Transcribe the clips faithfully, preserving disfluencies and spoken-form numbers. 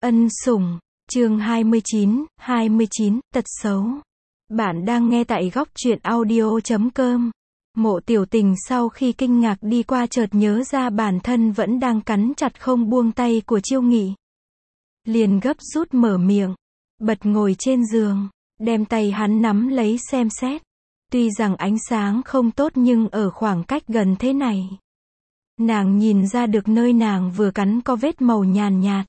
Ân sủng, chương hai mươi chín, hai mươi chín, tật xấu. Bạn đang nghe tại góc truyện audio chấm com. Mộ Tiểu Tình sau khi kinh ngạc đi qua chợt nhớ ra bản thân vẫn đang cắn chặt không buông tay của Chiêu Nghị. Liền gấp rút mở miệng, bật ngồi trên giường, đem tay hắn nắm lấy xem xét. Tuy rằng ánh sáng không tốt nhưng ở khoảng cách gần thế này, nàng nhìn ra được nơi nàng vừa cắn có vết màu nhàn nhạt.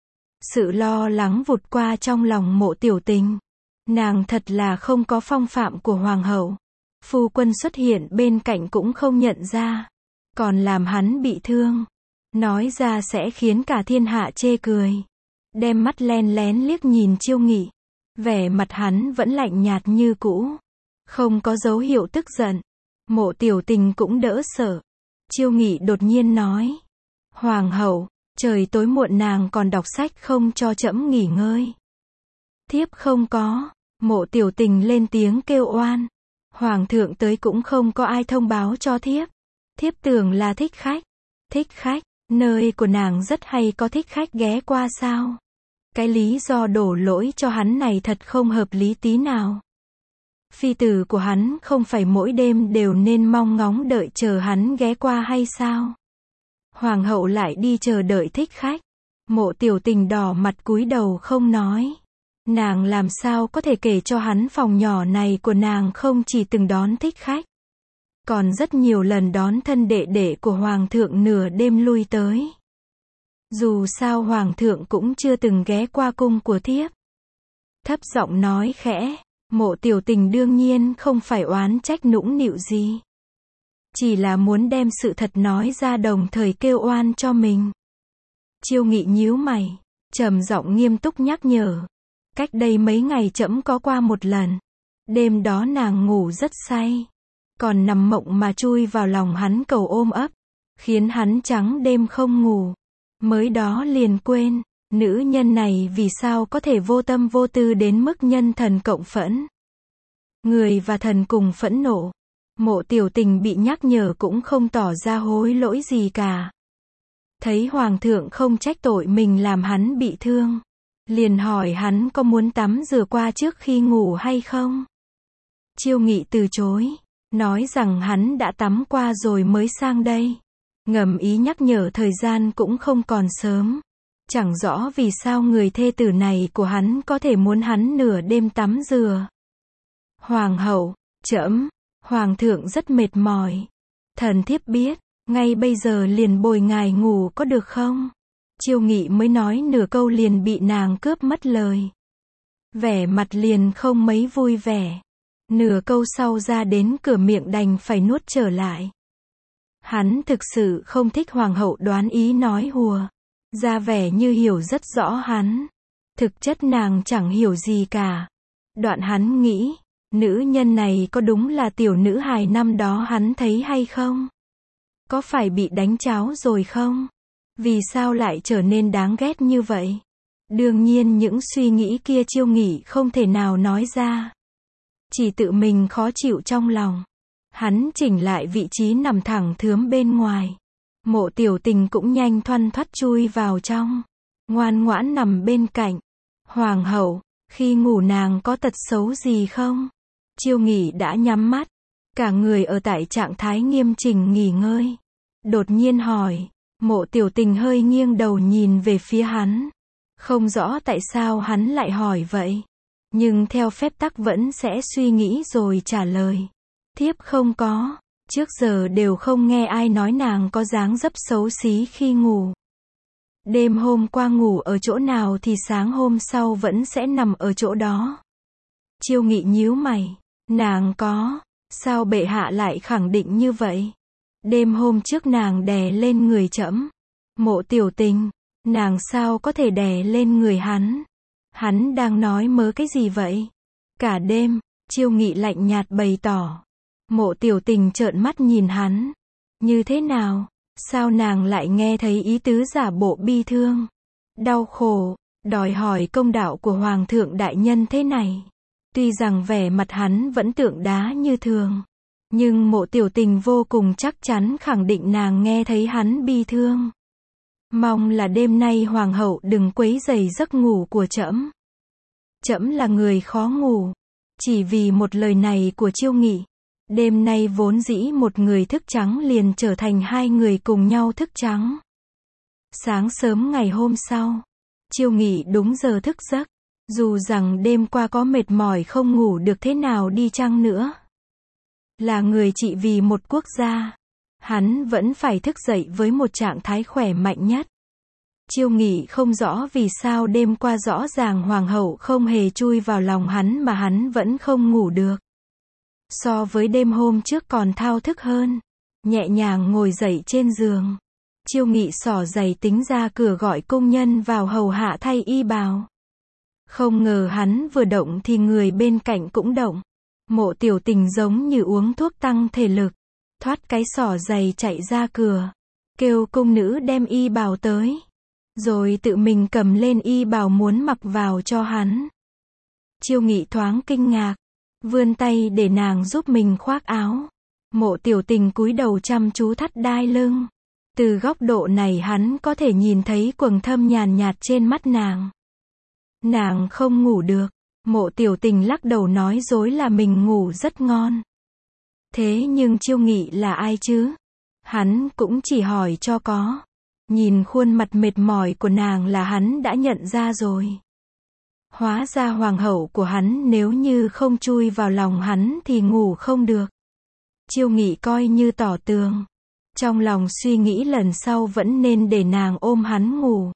Sự lo lắng vụt qua trong lòng Mộ Tiểu Tình. Nàng thật là không có phong phạm của hoàng hậu. Phu quân xuất hiện bên cạnh cũng không nhận ra, còn làm hắn bị thương. Nói ra sẽ khiến cả thiên hạ chê cười. Đem mắt len lén liếc nhìn Chiêu Nghị. Vẻ mặt hắn vẫn lạnh nhạt như cũ, không có dấu hiệu tức giận. Mộ Tiểu Tình cũng đỡ sợ. Chiêu Nghị đột nhiên nói: Hoàng hậu, trời tối muộn nàng còn đọc sách không cho trẫm nghỉ ngơi. Thiếp không có. Mộ Tiểu Tình lên tiếng kêu oan. Hoàng thượng tới cũng không có ai thông báo cho thiếp. Thiếp tưởng là thích khách. Thích khách, nơi của nàng rất hay có thích khách ghé qua sao? Cái lý do đổ lỗi cho hắn này thật không hợp lý tí nào. Phi tử của hắn không phải mỗi đêm đều nên mong ngóng đợi chờ hắn ghé qua hay sao? Hoàng hậu lại đi chờ đợi thích khách. Mộ Tiểu Tình đỏ mặt cúi đầu không nói. Nàng làm sao có thể kể cho hắn phòng nhỏ này của nàng không chỉ từng đón thích khách, còn rất nhiều lần đón thân đệ đệ của hoàng thượng nửa đêm lui tới. Dù sao hoàng thượng cũng chưa từng ghé qua cung của thiếp. Thấp giọng nói khẽ. Mộ Tiểu Tình đương nhiên không phải oán trách nũng nịu gì, chỉ là muốn đem sự thật nói ra đồng thời kêu oan cho mình. Chiêu Nghị nhíu mày, trầm giọng nghiêm túc nhắc nhở. Cách đây mấy ngày trẫm có qua một lần. Đêm đó nàng ngủ rất say, còn nằm mộng mà chui vào lòng hắn cầu ôm ấp, khiến hắn trắng đêm không ngủ. Mới đó liền quên, nữ nhân này vì sao có thể vô tâm vô tư đến mức nhân thần cộng phẫn. Người và thần cùng phẫn nộ. Mộ Tiểu Tình bị nhắc nhở cũng không tỏ ra hối lỗi gì cả. Thấy hoàng thượng không trách tội mình làm hắn bị thương, liền hỏi hắn có muốn tắm rửa qua trước khi ngủ hay không. Chiêu Nghị từ chối, nói rằng hắn đã tắm qua rồi mới sang đây. Ngầm ý nhắc nhở thời gian cũng không còn sớm. Chẳng rõ vì sao người thê tử này của hắn có thể muốn hắn nửa đêm tắm rửa. Hoàng hậu, trẫm, hoàng thượng rất mệt mỏi. Thần thiếp biết, ngay bây giờ liền bồi ngài ngủ có được không? Chiêu Nghị mới nói nửa câu liền bị nàng cướp mất lời. Vẻ mặt liền không mấy vui vẻ. Nửa câu sau ra đến cửa miệng đành phải nuốt trở lại. Hắn thực sự không thích hoàng hậu đoán ý nói hùa, ra vẻ như hiểu rất rõ hắn. Thực chất nàng chẳng hiểu gì cả. Đoạn hắn nghĩ, nữ nhân này có đúng là tiểu nữ hài năm đó hắn thấy hay không? Có phải bị đánh cháo rồi không? Vì sao lại trở nên đáng ghét như vậy? Đương nhiên những suy nghĩ kia Chiêu Nghị không thể nào nói ra. Chỉ tự mình khó chịu trong lòng. Hắn chỉnh lại vị trí nằm thẳng thướm bên ngoài. Mộ Tiểu Tình cũng nhanh thoăn thoắt chui vào trong, ngoan ngoãn nằm bên cạnh. Hoàng hậu, khi ngủ nàng có tật xấu gì không? Chiêu Nghị đã nhắm mắt, cả người ở tại trạng thái nghiêm chỉnh nghỉ ngơi. Đột nhiên hỏi. Mộ Tiểu Tình hơi nghiêng đầu nhìn về phía hắn. Không rõ tại sao hắn lại hỏi vậy, nhưng theo phép tắc vẫn sẽ suy nghĩ rồi trả lời. Thiếp không có. Trước giờ đều không nghe ai nói nàng có dáng dấp xấu xí khi ngủ. Đêm hôm qua ngủ ở chỗ nào thì sáng hôm sau vẫn sẽ nằm ở chỗ đó. Chiêu Nghị nhíu mày. Nàng có. Sao bệ hạ lại khẳng định như vậy? Đêm hôm trước nàng đè lên người trẫm. Mộ Tiểu Tình, nàng sao có thể đè lên người hắn? Hắn đang nói mớ cái gì vậy? Cả đêm, Chiêu Nghị lạnh nhạt bày tỏ. Mộ Tiểu Tình trợn mắt nhìn hắn. Như thế nào? Sao nàng lại nghe thấy ý tứ giả bộ bi thương, đau khổ, đòi hỏi công đạo của hoàng thượng đại nhân thế này? Tuy rằng vẻ mặt hắn vẫn tượng đá như thường, nhưng Mộ Tiểu Tình vô cùng chắc chắn khẳng định nàng nghe thấy hắn bi thương. Mong là đêm nay hoàng hậu đừng quấy rầy giấc ngủ của trẫm. Trẫm là người khó ngủ. Chỉ vì một lời này của Chiêu Nghị, đêm nay vốn dĩ một người thức trắng liền trở thành hai người cùng nhau thức trắng. Sáng sớm ngày hôm sau, Chiêu Nghị đúng giờ thức giấc, dù rằng đêm qua có mệt mỏi không ngủ được thế nào đi chăng nữa. Là người trị vì một quốc gia, hắn vẫn phải thức dậy với một trạng thái khỏe mạnh nhất. Chiêu Nghị không rõ vì sao đêm qua rõ ràng hoàng hậu không hề chui vào lòng hắn mà hắn vẫn không ngủ được. So với đêm hôm trước còn thao thức hơn. Nhẹ nhàng ngồi dậy trên giường, Chiêu Nghị xỏ giày tính ra cửa gọi công nhân vào hầu hạ thay y bào. Không ngờ hắn vừa động thì người bên cạnh cũng động. Mộ Tiểu Tình giống như uống thuốc tăng thể lực, thoát cái xỏ giày chạy ra cửa, kêu cung nữ đem y bào tới, rồi tự mình cầm lên y bào muốn mặc vào cho hắn. Chiêu Nghị thoáng kinh ngạc, vươn tay để nàng giúp mình khoác áo. Mộ Tiểu Tình cúi đầu chăm chú thắt đai lưng. Từ góc độ này hắn có thể nhìn thấy quầng thâm nhàn nhạt trên mắt nàng. Nàng không ngủ được. Mộ Tiểu Tình lắc đầu nói dối là mình ngủ rất ngon. Thế nhưng Chiêu Nghị là ai chứ? Hắn cũng chỉ hỏi cho có. Nhìn khuôn mặt mệt mỏi của nàng là hắn đã nhận ra rồi. Hóa ra hoàng hậu của hắn nếu như không chui vào lòng hắn thì ngủ không được. Chiêu Nghị coi như tỏ tường. Trong lòng suy nghĩ lần sau vẫn nên để nàng ôm hắn ngủ.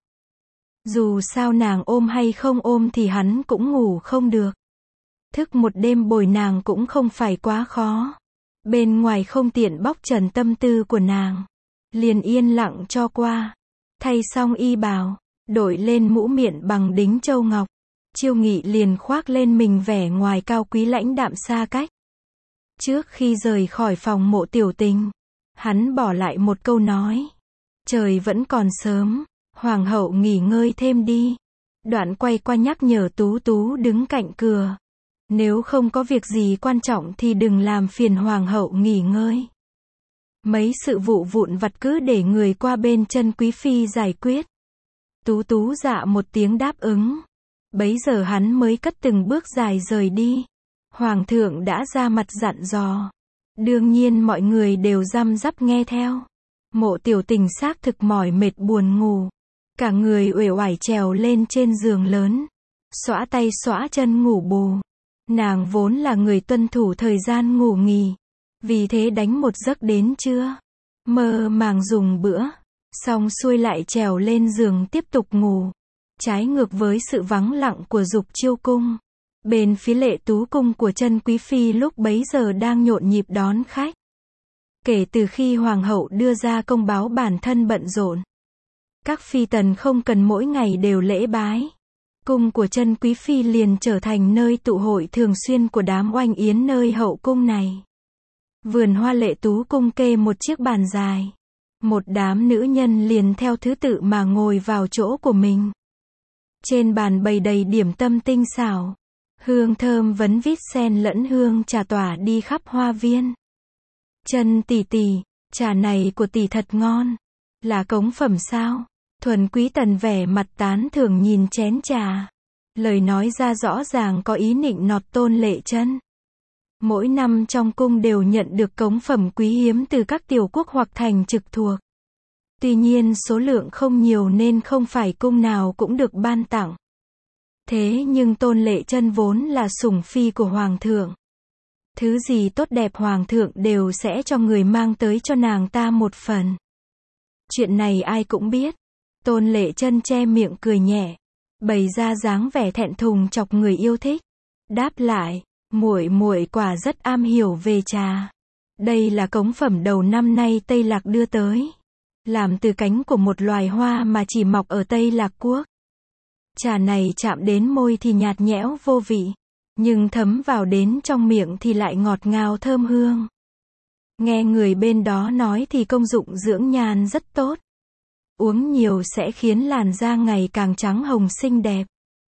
Dù sao nàng ôm hay không ôm thì hắn cũng ngủ không được. Thức một đêm bồi nàng cũng không phải quá khó. Bên ngoài không tiện bóc trần tâm tư của nàng, liền yên lặng cho qua. Thay xong y bào, đội lên mũ miệng bằng đính châu ngọc, Chiêu Nghị liền khoác lên mình vẻ ngoài cao quý lãnh đạm xa cách. Trước khi rời khỏi phòng Mộ Tiểu Tình, hắn bỏ lại một câu nói. Trời vẫn còn sớm, hoàng hậu nghỉ ngơi thêm đi. Đoạn quay qua nhắc nhở Tú Tú đứng cạnh cửa. Nếu không có việc gì quan trọng thì đừng làm phiền hoàng hậu nghỉ ngơi. Mấy sự vụ vụn vặt cứ để người qua bên chân quý phi giải quyết. Tú Tú dạ một tiếng đáp ứng. Bấy giờ hắn mới cất từng bước dài rời đi. Hoàng thượng đã ra mặt dặn dò. Đương nhiên mọi người đều răm rắp nghe theo. Mộ Tiểu Tình xác thực mỏi mệt buồn ngủ. Cả người uể oải trèo lên trên giường lớn. Xõa tay xõa chân ngủ bù. Nàng vốn là người tuân thủ thời gian ngủ nghỉ. Vì thế đánh một giấc đến trưa. Mơ màng dùng bữa. Xong xuôi lại trèo lên giường tiếp tục ngủ. Trái ngược với sự vắng lặng của Dục Chiêu cung. Bên phía Lệ Tú cung của chân quý phi lúc bấy giờ đang nhộn nhịp đón khách. Kể từ khi hoàng hậu đưa ra công báo bản thân bận rộn, các phi tần không cần mỗi ngày đều lễ bái. Cung của chân quý phi liền trở thành nơi tụ hội thường xuyên của đám oanh yến nơi hậu cung này. Vườn hoa Lệ Tú cung kê một chiếc bàn dài. Một đám nữ nhân liền theo thứ tự mà ngồi vào chỗ của mình. Trên bàn bày đầy điểm tâm tinh xảo. Hương thơm vấn vít sen lẫn hương trà tỏa đi khắp hoa viên. Chân tỷ tỷ, trà này của tỷ thật ngon. Là cống phẩm sao? Thuần quý tần vẻ mặt tán thưởng nhìn chén trà. Lời nói ra rõ ràng có ý nịnh nọt Tôn Lệ Chân. Mỗi năm trong cung đều nhận được cống phẩm quý hiếm từ các tiểu quốc hoặc thành trực thuộc. Tuy nhiên số lượng không nhiều nên không phải cung nào cũng được ban tặng. Thế nhưng Tôn Lệ Chân vốn là sủng phi của hoàng thượng. Thứ gì tốt đẹp hoàng thượng đều sẽ cho người mang tới cho nàng ta một phần. Chuyện này ai cũng biết. Tôn Lệ Chân che miệng cười nhẹ, bày ra dáng vẻ thẹn thùng chọc người yêu thích. Đáp lại, muội muội quả rất am hiểu về trà. Đây là cống phẩm đầu năm nay Tây Lạc đưa tới. Làm từ cánh của một loài hoa mà chỉ mọc ở Tây Lạc quốc. Trà này chạm đến môi thì nhạt nhẽo vô vị, nhưng thấm vào đến trong miệng thì lại ngọt ngào thơm hương. Nghe người bên đó nói thì công dụng dưỡng nhan rất tốt. Uống nhiều sẽ khiến làn da ngày càng trắng hồng xinh đẹp.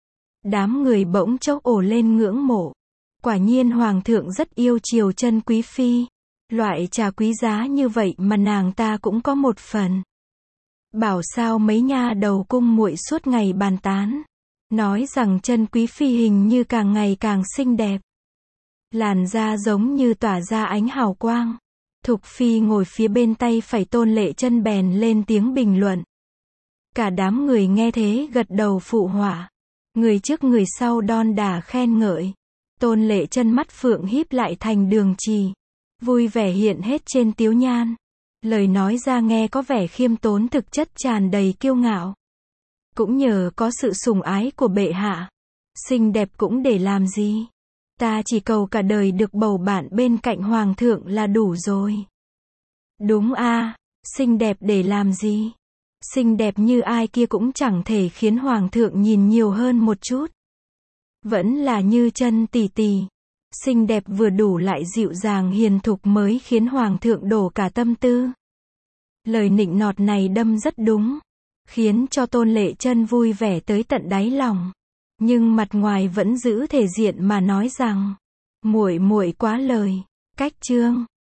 Đám người bỗng chốc ồ lên ngưỡng mộ. Quả nhiên hoàng thượng rất yêu chiều chân quý phi. Loại trà quý giá như vậy mà nàng ta cũng có một phần. Bảo sao mấy nha đầu cung muội suốt ngày bàn tán. Nói rằng chân quý phi hình như càng ngày càng xinh đẹp. Làn da giống như tỏa ra ánh hào quang. Thục phi ngồi phía bên tay phải Tôn Lệ Chân bèn lên tiếng bình luận. Cả đám người nghe thế gật đầu phụ họa. Người trước người sau đon đả khen ngợi. Tôn Lệ Chân mắt phượng híp lại thành đường trì. Vui vẻ hiện hết trên tiếu nhan. Lời nói ra nghe có vẻ khiêm tốn, thực chất tràn đầy kiêu ngạo. Cũng nhờ có sự sủng ái của bệ hạ. Xinh đẹp cũng để làm gì? Ta chỉ cầu cả đời được bầu bạn bên cạnh hoàng thượng là đủ rồi. Đúng a, xinh đẹp để làm gì? Xinh đẹp như ai kia cũng chẳng thể khiến hoàng thượng nhìn nhiều hơn một chút. Vẫn là Như Chân tỷ tỷ. Xinh đẹp vừa đủ lại dịu dàng hiền thục mới khiến hoàng thượng đổ cả tâm tư. Lời nịnh nọt này đâm rất đúng, khiến cho Tôn Lệ Chân vui vẻ tới tận đáy lòng. Nhưng mặt ngoài vẫn giữ thể diện mà nói rằng, muội muội quá lời. Cách chương